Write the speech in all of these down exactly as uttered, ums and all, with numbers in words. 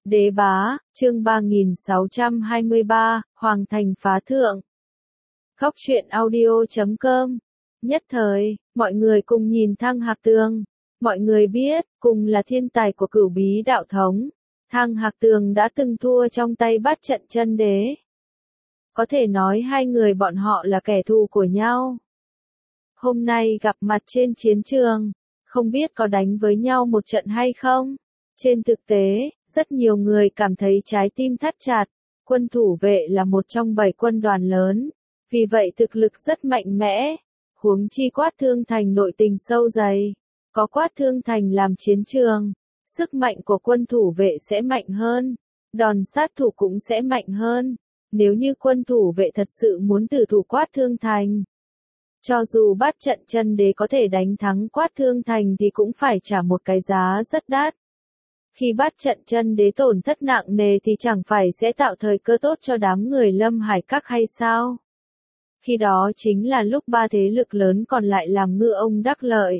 Đế bá, chương ba nghìn sáu trăm hai mươi ba, Hoàng thành phá thượng. Khóc chuyện audio chấm com. Nhất thời, mọi người cùng nhìn Thang Hạc Tường. Mọi người biết, cùng là thiên tài của Cửu Bí đạo thống. Thang Hạc Tường đã từng thua trong tay Bát Trận Chân Đế. Có thể nói hai người bọn họ là kẻ thù của nhau. Hôm nay gặp mặt trên chiến trường, không biết có đánh với nhau một trận hay không? Trên thực tế, rất nhiều người cảm thấy trái tim thắt chặt. Quân thủ vệ là một trong bảy quân đoàn lớn, vì vậy thực lực rất mạnh mẽ. Huống chi Quát Thương Thành nội tình sâu dày, có Quát Thương Thành làm chiến trường, sức mạnh của quân thủ vệ sẽ mạnh hơn, đòn sát thủ cũng sẽ mạnh hơn. Nếu như quân thủ vệ thật sự muốn tử thủ Quát Thương Thành, cho dù Bát Trận Chân Đế có thể đánh thắng Quát Thương Thành thì cũng phải trả một cái giá rất đắt. Khi Bát Trận Chân Đế tổn thất nặng nề thì chẳng phải sẽ tạo thời cơ tốt cho đám người Lâm Hải Các hay sao? Khi đó chính là lúc ba thế lực lớn còn lại làm ngư ông đắc lợi.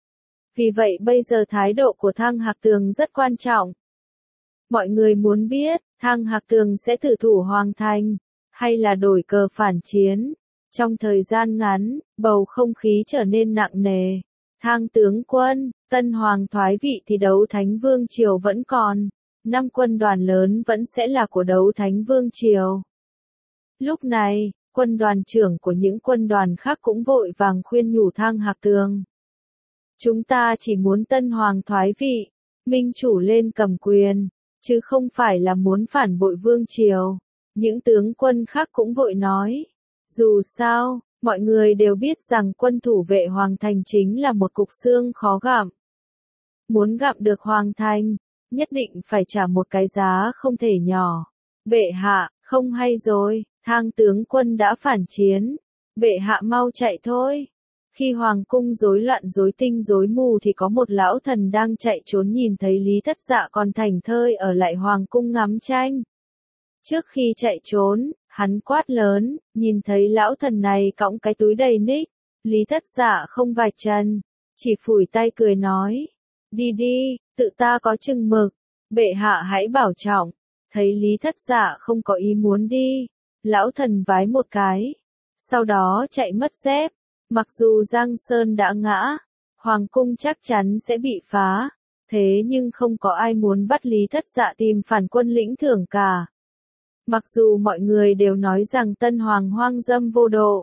Vì vậy bây giờ thái độ của Thang Hạc Tường rất quan trọng. Mọi người muốn biết, Thang Hạc Tường sẽ tử thủ Hoàng thành, hay là đổi cờ phản chiến? Trong thời gian ngắn, bầu không khí trở nên nặng nề. Thang tướng quân, Tân Hoàng thoái vị thì Đấu Thánh Vương Triều vẫn còn, năm quân đoàn lớn vẫn sẽ là của Đấu Thánh Vương Triều. Lúc này, quân đoàn trưởng của những quân đoàn khác cũng vội vàng khuyên nhủ Thang Hạc Tường. Chúng ta chỉ muốn Tân Hoàng thoái vị, minh chủ lên cầm quyền, chứ không phải là muốn phản bội Vương Triều. Những tướng quân khác cũng vội nói. Dù sao, mọi người đều biết rằng quân thủ vệ Hoàng thành chính là một cục xương khó gặm. Muốn gặm được Hoàng thành, nhất định phải trả một cái giá không thể nhỏ. Bệ hạ, không hay rồi, Thang tướng quân đã phản chiến. Bệ hạ mau chạy thôi. Khi Hoàng cung rối loạn rối tinh rối mù thì có một lão thần đang chạy trốn nhìn thấy Lý Thất Dạ còn thảnh thơi ở lại Hoàng cung ngắm tranh. Trước khi chạy trốn, hắn quát lớn, nhìn thấy lão thần này cõng cái túi đầy ních. Lý Thất Dạ không vạch trần, chỉ phủi tay cười nói. Đi đi, tự ta có chừng mực, bệ hạ hãy bảo trọng. Thấy Lý Thất Dạ không có ý muốn đi, lão thần vái một cái, sau đó chạy mất dép. Mặc dù Giang Sơn đã ngã, Hoàng cung chắc chắn sẽ bị phá, thế nhưng không có ai muốn bắt Lý Thất Dạ tìm phản quân lĩnh thưởng cả. Mặc dù mọi người đều nói rằng Tân Hoàng hoang dâm vô độ,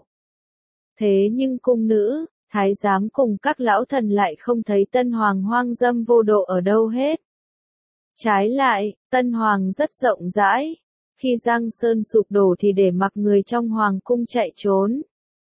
thế nhưng cung nữ, thái giám cùng các lão thần lại không thấy Tân Hoàng hoang dâm vô độ ở đâu hết. Trái lại, Tân Hoàng rất rộng rãi, khi Giang Sơn sụp đổ thì để mặc người trong Hoàng cung chạy trốn.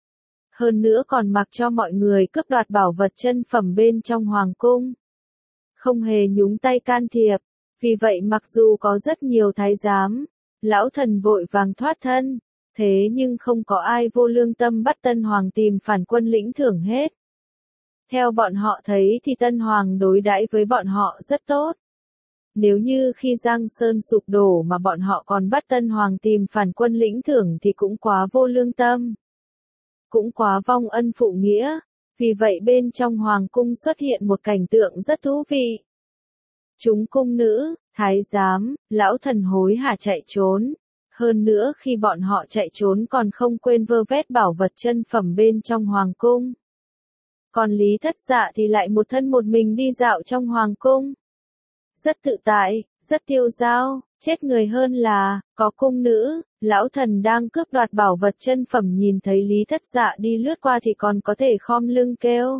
Hơn nữa còn mặc cho mọi người cướp đoạt bảo vật chân phẩm bên trong Hoàng cung. Không hề nhúng tay can thiệp, vì vậy mặc dù có rất nhiều thái giám, lão thần vội vàng thoát thân, thế nhưng không có ai vô lương tâm bắt Tân Hoàng tìm phản quân lĩnh thưởng hết. Theo bọn họ thấy thì Tân Hoàng đối đãi với bọn họ rất tốt. Nếu như khi Giang Sơn sụp đổ mà bọn họ còn bắt Tân Hoàng tìm phản quân lĩnh thưởng thì cũng quá vô lương tâm. Cũng quá vong ân phụ nghĩa, vì vậy bên trong Hoàng cung xuất hiện một cảnh tượng rất thú vị. Chúng cung nữ, thái giám, lão thần hối hả chạy trốn, hơn nữa khi bọn họ chạy trốn còn không quên vơ vét bảo vật chân phẩm bên trong Hoàng cung. Còn Lý Thất Dạ thì lại một thân một mình đi dạo trong Hoàng cung. Rất tự tại, rất tiêu dao, chết người hơn là, có cung nữ, lão thần đang cướp đoạt bảo vật chân phẩm nhìn thấy Lý Thất Dạ đi lướt qua thì còn có thể khom lưng kêu.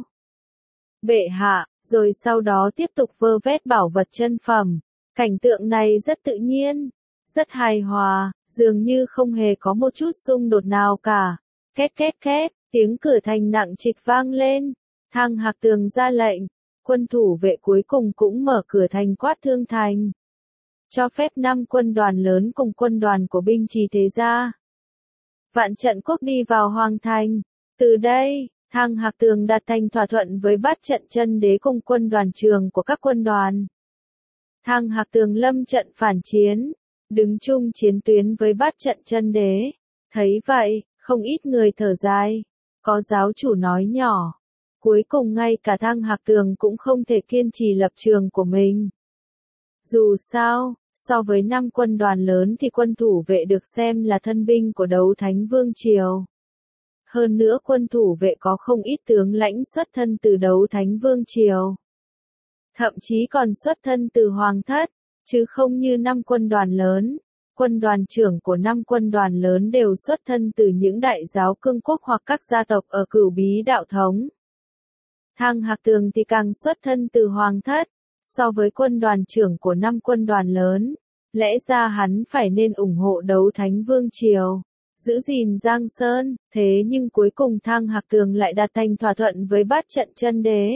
Bệ hạ, rồi sau đó tiếp tục vơ vét bảo vật chân phẩm. Cảnh tượng này rất tự nhiên, rất hài hòa, dường như không hề có một chút xung đột nào cả. Két két két, tiếng cửa thành nặng trịch vang lên. Thang Hạc Tường ra lệnh, quân thủ vệ cuối cùng cũng mở cửa thành Quát Thương Thành, cho phép năm quân đoàn lớn cùng quân đoàn của binh trì thế gia Vạn Trận Quốc đi vào Hoàng thành. Từ đây, Thang Hạc Tường đạt thành thỏa thuận với Bát Trận Chân Đế cùng quân đoàn trường của các quân đoàn. Thang Hạc Tường lâm trận phản chiến, đứng chung chiến tuyến với Bát Trận Chân Đế. Thấy vậy, không ít người thở dài, có giáo chủ nói nhỏ. Cuối cùng ngay cả Thang Hạc Tường cũng không thể kiên trì lập trường của mình. Dù sao, So với năm quân đoàn lớn thì quân thủ vệ được xem là thân binh của đấu thánh vương triều. Hơn nữa quân thủ vệ có không ít tướng lãnh xuất thân từ đấu thánh vương triều. Thậm chí còn xuất thân từ hoàng thất, chứ không như năm quân đoàn lớn. Quân đoàn trưởng của năm quân đoàn lớn đều xuất thân từ những đại giáo cương quốc hoặc các gia tộc ở Cửu Bí đạo thống. Thang Hạc Tường thì càng xuất thân từ hoàng thất, so với quân đoàn trưởng của năm quân đoàn lớn, lẽ ra hắn phải nên ủng hộ đấu thánh vương triều, giữ gìn Giang Sơn, thế nhưng cuối cùng Thang Hạc Tường lại đạt thành thỏa thuận với bát trận chân đế.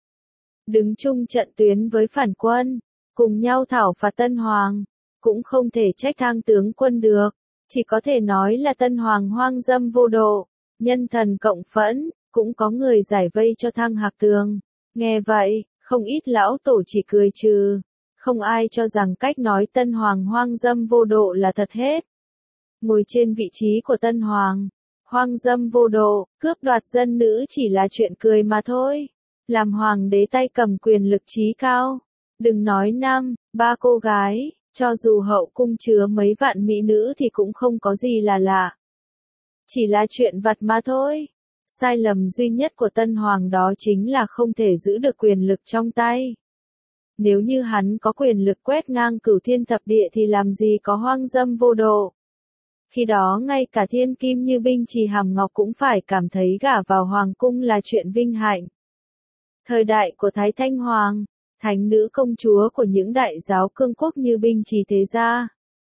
Đứng chung trận tuyến với phản quân, cùng nhau thảo phạt Tân Hoàng, cũng không thể trách Thang tướng quân được, chỉ có thể nói là Tân Hoàng hoang dâm vô độ, nhân thần cộng phẫn, cũng có người giải vây cho Thang Hạc Tường. Nghe vậy, không ít lão tổ chỉ cười trừ, không ai cho rằng cách nói Tân Hoàng hoang dâm vô độ là thật hết. Ngồi trên vị trí của Tân Hoàng, hoang dâm vô độ, cướp đoạt dân nữ chỉ là chuyện cười mà thôi. Làm hoàng đế tay cầm quyền lực trí cao, đừng nói năm, ba cô gái, cho dù hậu cung chứa mấy vạn mỹ nữ thì cũng không có gì là lạ. Chỉ là chuyện vặt mà thôi. Sai lầm duy nhất của Tân Hoàng đó chính là không thể giữ được quyền lực trong tay. Nếu như hắn có quyền lực quét ngang cửu thiên thập địa thì làm gì có hoang dâm vô độ. Khi đó ngay cả thiên kim như Binh Trì Hàm Ngọc cũng phải cảm thấy gả vào hoàng cung là chuyện vinh hạnh. Thời đại của Thái Thanh Hoàng, thánh nữ công chúa của những đại giáo cương quốc như Binh Trì Thế Gia,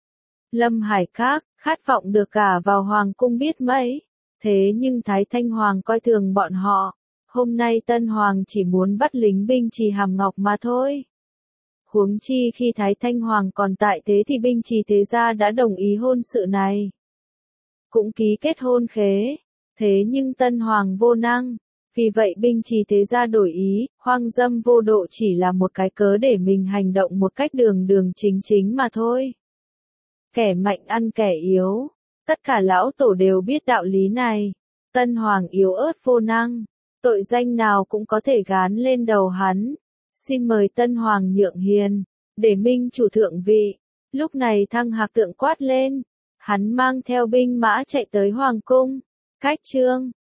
Lâm Hải Các, khát vọng được gả vào hoàng cung biết mấy. Thế nhưng Thái Thanh Hoàng coi thường bọn họ, hôm nay Tân Hoàng chỉ muốn bắt lính Binh Trì Hàm Ngọc mà thôi. Huống chi khi Thái Thanh Hoàng còn tại thế thì Binh Trì Thế Gia đã đồng ý hôn sự này. Cũng ký kết hôn khế, thế nhưng Tân Hoàng vô năng, vì vậy Binh Trì Thế Gia đổi ý, hoang dâm vô độ chỉ là một cái cớ để mình hành động một cách đường đường chính chính mà thôi. Kẻ mạnh ăn kẻ yếu. Tất cả lão tổ đều biết đạo lý này. Tân Hoàng yếu ớt vô năng, tội danh nào cũng có thể gán lên đầu hắn. Xin mời Tân Hoàng nhượng hiền, để minh chủ thượng vị. Lúc này Thang Hạc Tượng quát lên, hắn mang theo binh mã chạy tới hoàng cung. Cách chương